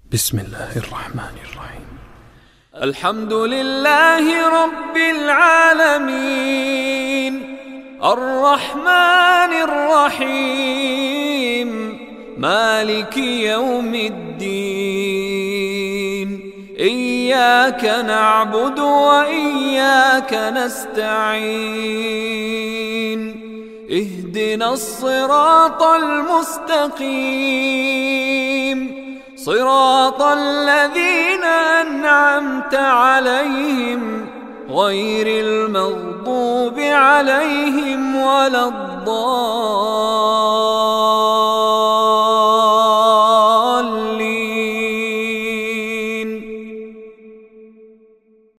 بسم الله الرحمن الرحيم. الحمد لله رب العالمين الرحمن الرحيم مالك يوم الدين إياك نعبد وإياك نستعين اهدنا الصراط المستقيم صراط الذين أنعمت عليهم غير المغضوب عليهم ولا الضالين.